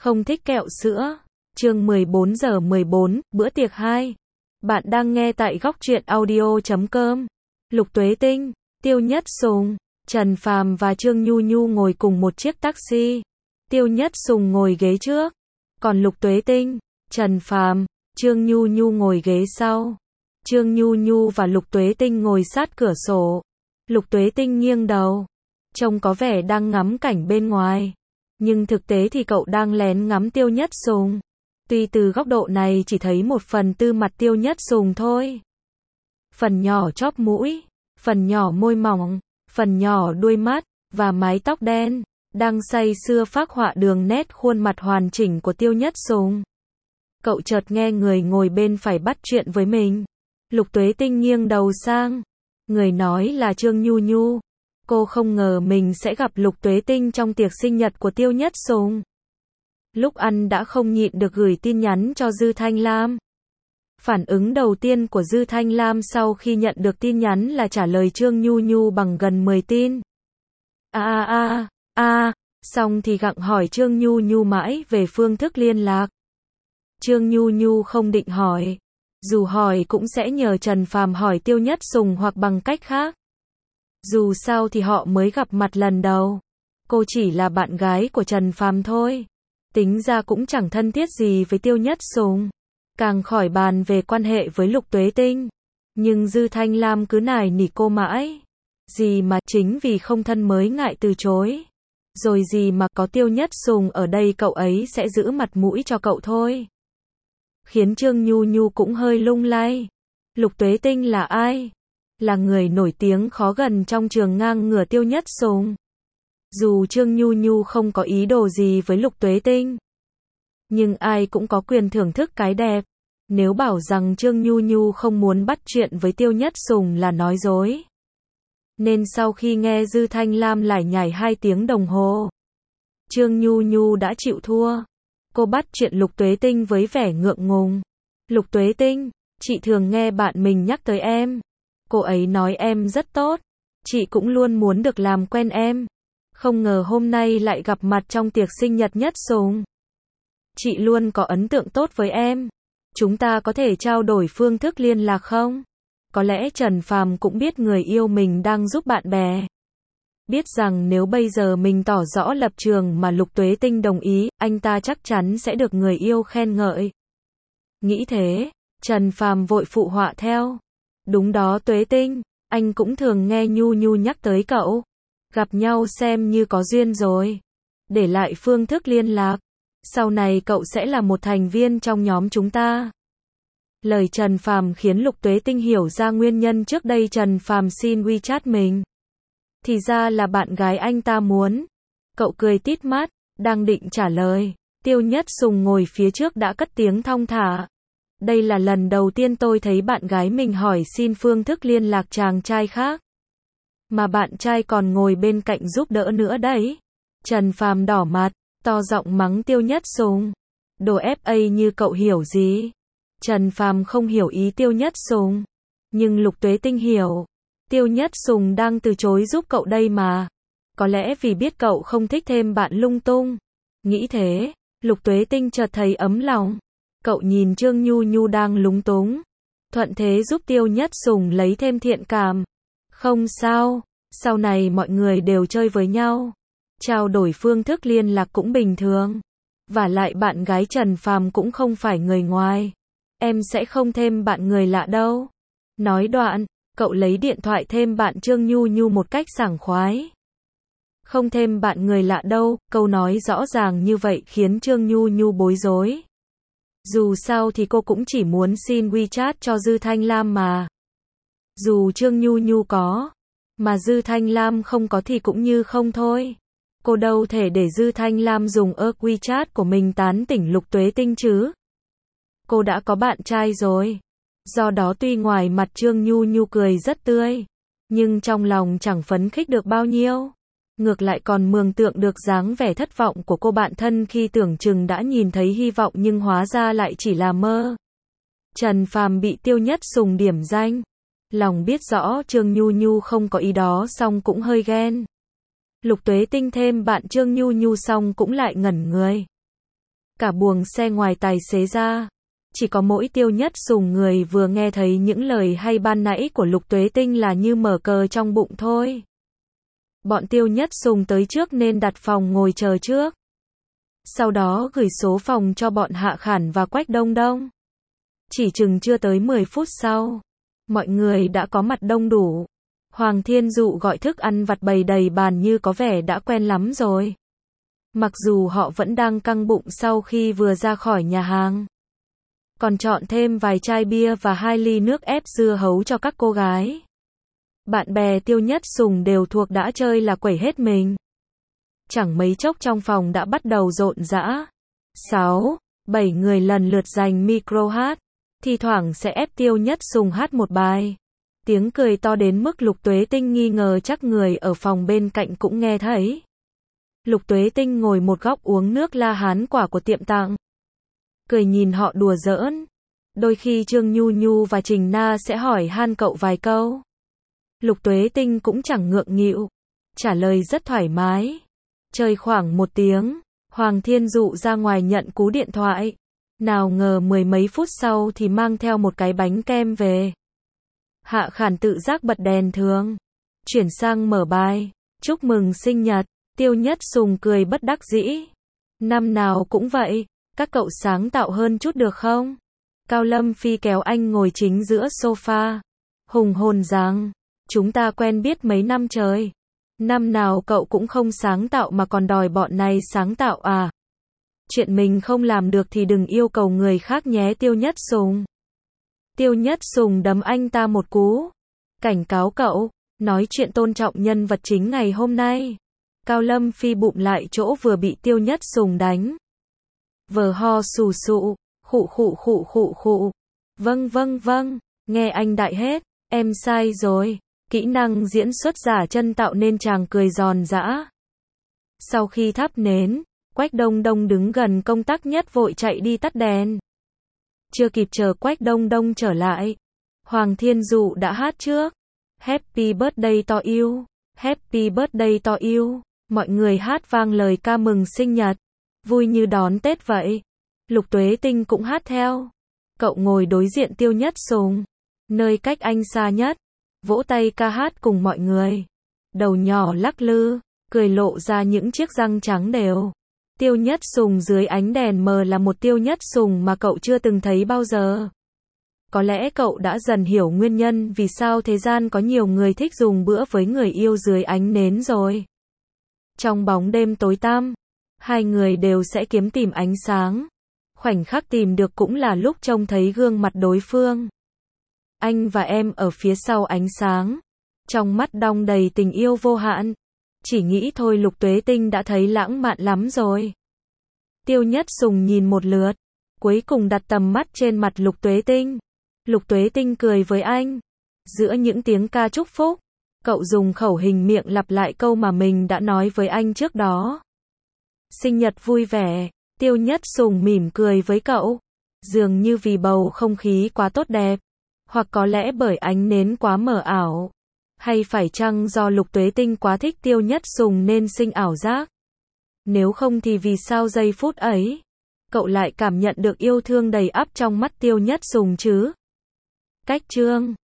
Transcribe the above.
Không thích kẹo sữa. Chương 14 giờ 14, bữa tiệc 2. Bạn đang nghe tại góc truyện audio.com. Lục Tuế Tinh, Tiêu Nhất Sùng, Trần Phàm và Trương Nhu Nhu ngồi cùng một chiếc taxi. Tiêu Nhất Sùng ngồi ghế trước, còn Lục Tuế Tinh, Trần Phàm, Trương Nhu Nhu ngồi ghế sau. Trương Nhu Nhu và Lục Tuế Tinh ngồi sát cửa sổ. Lục Tuế Tinh nghiêng đầu, trông có vẻ đang ngắm cảnh bên ngoài, nhưng thực tế thì cậu đang lén ngắm Tiêu Nhất Sùng. Tuy từ góc độ này chỉ thấy 1/4 mặt Tiêu Nhất Sùng thôi. Phần nhỏ chóp mũi, phần nhỏ môi mỏng, phần nhỏ đuôi mắt, và mái tóc đen, đang say sưa phác họa đường nét khuôn mặt hoàn chỉnh của Tiêu Nhất Sùng. Cậu chợt nghe người ngồi bên phải bắt chuyện với mình. Lục Tuế Tinh nghiêng đầu sang. Người nói là Trương Nhu Nhu. Cô không ngờ mình sẽ gặp Lục Tuế Tinh trong tiệc sinh nhật của Tiêu Nhất Sùng. Lúc ăn đã không nhịn được gửi tin nhắn cho Dư Thanh Lam. Phản ứng đầu tiên của Dư Thanh Lam sau khi nhận được tin nhắn là trả lời Trương Nhu Nhu bằng gần 10 tin. Xong thì gặng hỏi Trương Nhu Nhu mãi về phương thức liên lạc. Trương Nhu Nhu không định hỏi. Dù hỏi cũng sẽ nhờ Trần Phàm hỏi Tiêu Nhất Sùng hoặc bằng cách khác. Dù sao thì họ mới gặp mặt lần đầu. Cô chỉ là bạn gái của Trần Phàm thôi. Tính ra cũng chẳng thân thiết gì với Tiêu Nhất Sùng. Càng khỏi bàn về quan hệ với Lục Tuế Tinh. Nhưng Dư Thanh Lam cứ nài nỉ cô mãi. Gì mà chính vì không thân mới ngại từ chối. Rồi gì mà có Tiêu Nhất Sùng ở đây cậu ấy sẽ giữ mặt mũi cho cậu thôi. Khiến Trương Nhu Nhu cũng hơi lung lay. Lục Tuế Tinh là ai? Là người nổi tiếng khó gần trong trường ngang ngửa Tiêu Nhất Sùng. Dù Trương Nhu Nhu không có ý đồ gì với Lục Tuế Tinh, nhưng ai cũng có quyền thưởng thức cái đẹp. Nếu bảo rằng Trương Nhu Nhu không muốn bắt chuyện với Tiêu Nhất Sùng là nói dối. Nên sau khi nghe Dư Thanh Lam lải nhải 2 tiếng đồng hồ, Trương Nhu Nhu đã chịu thua. Cô bắt chuyện Lục Tuế Tinh với vẻ ngượng ngùng. Lục Tuế Tinh, chị thường nghe bạn mình nhắc tới em. Cô ấy nói em rất tốt. Chị cũng luôn muốn được làm quen em. Không ngờ hôm nay lại gặp mặt trong tiệc sinh nhật Nhất Sùng. Chị luôn có ấn tượng tốt với em. Chúng ta có thể trao đổi phương thức liên lạc không? Có lẽ Trần Phàm cũng biết người yêu mình đang giúp bạn bè. Biết rằng nếu bây giờ mình tỏ rõ lập trường mà Lục Tuế Tinh đồng ý, anh ta chắc chắn sẽ được người yêu khen ngợi. Nghĩ thế, Trần Phàm vội phụ họa theo. Đúng đó Tuế Tinh, anh cũng thường nghe Nhu Nhu nhắc tới cậu. Gặp nhau xem như có duyên rồi. Để lại phương thức liên lạc. Sau này cậu sẽ là một thành viên trong nhóm chúng ta. Lời Trần Phàm khiến Lục Tuế Tinh hiểu ra nguyên nhân trước đây Trần Phàm xin WeChat mình. Thì ra là bạn gái anh ta muốn. Cậu cười tít mắt, đang định trả lời. Tiêu Nhất Sùng ngồi phía trước đã cất tiếng thong thả. Đây là lần đầu tiên tôi thấy bạn gái mình hỏi xin phương thức liên lạc chàng trai khác. Mà bạn trai còn ngồi bên cạnh giúp đỡ nữa đấy. Trần Phàm đỏ mặt, to giọng mắng Tiêu Nhất Sùng. Đồ FA như cậu hiểu gì? Trần Phàm không hiểu ý Tiêu Nhất Sùng. Nhưng Lục Tuế Tinh hiểu. Tiêu Nhất Sùng đang từ chối giúp cậu đây mà. Có lẽ vì biết cậu không thích thêm bạn lung tung. Nghĩ thế, Lục Tuế Tinh chợt thấy ấm lòng. Cậu nhìn Trương Nhu Nhu đang lúng túng. Thuận thế giúp Tiêu Nhất Sùng lấy thêm thiện cảm. Không sao, sau này mọi người đều chơi với nhau. Trao đổi phương thức liên lạc cũng bình thường. Vả lại bạn gái Trần Phàm cũng không phải người ngoài. Em sẽ không thêm bạn người lạ đâu. Nói đoạn, cậu lấy điện thoại thêm bạn Trương Nhu Nhu một cách sảng khoái. Không thêm bạn người lạ đâu, câu nói rõ ràng như vậy khiến Trương Nhu Nhu bối rối. Dù sao thì cô cũng chỉ muốn xin WeChat cho Dư Thanh Lam mà. Dù Trương Nhu Nhu có, mà Dư Thanh Lam không có thì cũng như không thôi. Cô đâu thể để Dư Thanh Lam dùng WeChat của mình tán tỉnh Lục Tuế Tinh chứ. Cô đã có bạn trai rồi. Do đó tuy ngoài mặt Trương Nhu Nhu cười rất tươi, nhưng trong lòng chẳng phấn khích được bao nhiêu. Ngược lại còn mường tượng được dáng vẻ thất vọng của cô bạn thân khi tưởng chừng đã nhìn thấy hy vọng nhưng hóa ra lại chỉ là mơ. Trần Phàm bị Tiêu Nhất Sùng điểm danh. Lòng biết rõ Trương Nhu Nhu không có ý đó song cũng hơi ghen. Lục Tuế Tinh thêm bạn Trương Nhu Nhu xong cũng lại ngẩn người. cả buồng xe ngoài tài xế ra. Chỉ có mỗi Tiêu Nhất Sùng người vừa nghe thấy những lời hay ban nãy của Lục Tuế Tinh là như mở cờ trong bụng thôi. Bọn Tiêu Nhất Sùng tới trước nên đặt phòng ngồi chờ trước. Sau đó gửi số phòng cho bọn Hạ Khản và Quách Đông Đông. Chỉ chừng chưa tới 10 phút sau, mọi người đã có mặt đông đủ. Hoàng Thiên Dụ gọi thức ăn vặt bày đầy bàn như có vẻ đã quen lắm rồi. Mặc dù họ vẫn đang căng bụng sau khi vừa ra khỏi nhà hàng. Còn chọn thêm vài chai bia và 2 ly nước ép dưa hấu cho các cô gái. Bạn bè Tiêu Nhất Sùng đều thuộc đã chơi là quẩy hết mình. Chẳng mấy chốc trong phòng đã bắt đầu rộn rã. 6, 7 người lần lượt giành micro hát. Thi thoảng sẽ ép Tiêu Nhất Sùng hát một bài. Tiếng cười to đến mức Lục Tuế Tinh nghi ngờ chắc người ở phòng bên cạnh cũng nghe thấy. Lục Tuế Tinh ngồi một góc uống nước La Hán quả của tiệm tặng. Cười nhìn họ đùa giỡn. Đôi khi Trương Nhu Nhu và Trình Na sẽ hỏi han cậu vài câu. Lục Tuế Tinh cũng chẳng ngượng nghịu. Trả lời rất thoải mái. Chơi khoảng 1 tiếng. Hoàng Thiên Dụ ra ngoài nhận cú điện thoại. Nào ngờ 10 mấy phút sau thì mang theo một cái bánh kem về. Hạ Khản tự giác bật đèn thường. Chuyển sang mở bài. Chúc mừng sinh nhật. Tiêu Nhất Sùng cười bất đắc dĩ. Năm nào cũng vậy. Các cậu sáng tạo hơn chút được không? Cao Lâm Phi kéo anh ngồi chính giữa sofa. Hùng hồn rằng. Chúng ta quen biết mấy năm trời. Năm nào cậu cũng không sáng tạo mà còn đòi bọn này sáng tạo à? Chuyện mình không làm được thì đừng yêu cầu người khác nhé Tiêu Nhất Sùng. Tiêu Nhất Sùng đấm anh ta một cú. Cảnh cáo cậu, nói chuyện tôn trọng nhân vật chính ngày hôm nay. Cao Lâm Phi bụng lại chỗ vừa bị Tiêu Nhất Sùng đánh. Vờ ho sù sụ, khụ khụ khụ khụ khụ. Vâng, nghe anh đại hết, em sai rồi. Kỹ năng diễn xuất giả chân tạo nên chàng cười giòn giã. Sau khi thắp nến, Quách Đông Đông đứng gần công tác nhất vội chạy đi tắt đèn. Chưa kịp chờ Quách Đông Đông trở lại, Hoàng Thiên Dụ đã hát trước. Happy birthday to you, happy birthday to you. Mọi người hát vang lời ca mừng sinh nhật, vui như đón Tết vậy. Lục Tuế Tinh cũng hát theo. Cậu ngồi đối diện Tiêu Nhất Sùng, nơi cách anh xa nhất, vỗ tay ca hát cùng mọi người. Đầu nhỏ lắc lư, cười lộ ra những chiếc răng trắng đều. Tiêu Nhất Sùng dưới ánh đèn mờ là một Tiêu Nhất Sùng mà cậu chưa từng thấy bao giờ. Có lẽ cậu đã dần hiểu nguyên nhân vì sao thế gian có nhiều người thích dùng bữa với người yêu dưới ánh nến rồi. Trong bóng đêm tối tăm, hai người đều sẽ kiếm tìm ánh sáng. Khoảnh khắc tìm được cũng là lúc trông thấy gương mặt đối phương. Anh và em ở phía sau ánh sáng. Trong mắt đong đầy tình yêu vô hạn. Chỉ nghĩ thôi Lục Tuế Tinh đã thấy lãng mạn lắm rồi. Tiêu Nhất Sùng nhìn một lượt, cuối cùng đặt tầm mắt trên mặt Lục Tuế Tinh. Lục Tuế Tinh cười với anh. Giữa những tiếng ca chúc phúc, cậu dùng khẩu hình miệng lặp lại câu mà mình đã nói với anh trước đó. Sinh nhật vui vẻ. Tiêu Nhất Sùng mỉm cười với cậu. Dường như vì bầu không khí quá tốt đẹp. Hoặc có lẽ bởi ánh nến quá mờ ảo. Hay phải chăng do Lục Tuế Tinh quá thích Tiêu Nhất Sùng nên sinh ảo giác? Nếu không thì vì sao giây phút ấy, cậu lại cảm nhận được yêu thương đầy ắp trong mắt Tiêu Nhất Sùng chứ? Cách chương